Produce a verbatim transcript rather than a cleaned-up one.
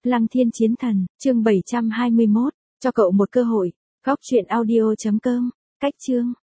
Lăng Thiên Chiến Thần, chương bảy trăm hai mươi mốt, cho cậu một cơ hội. Góc truyện audio chấm com, cách chương.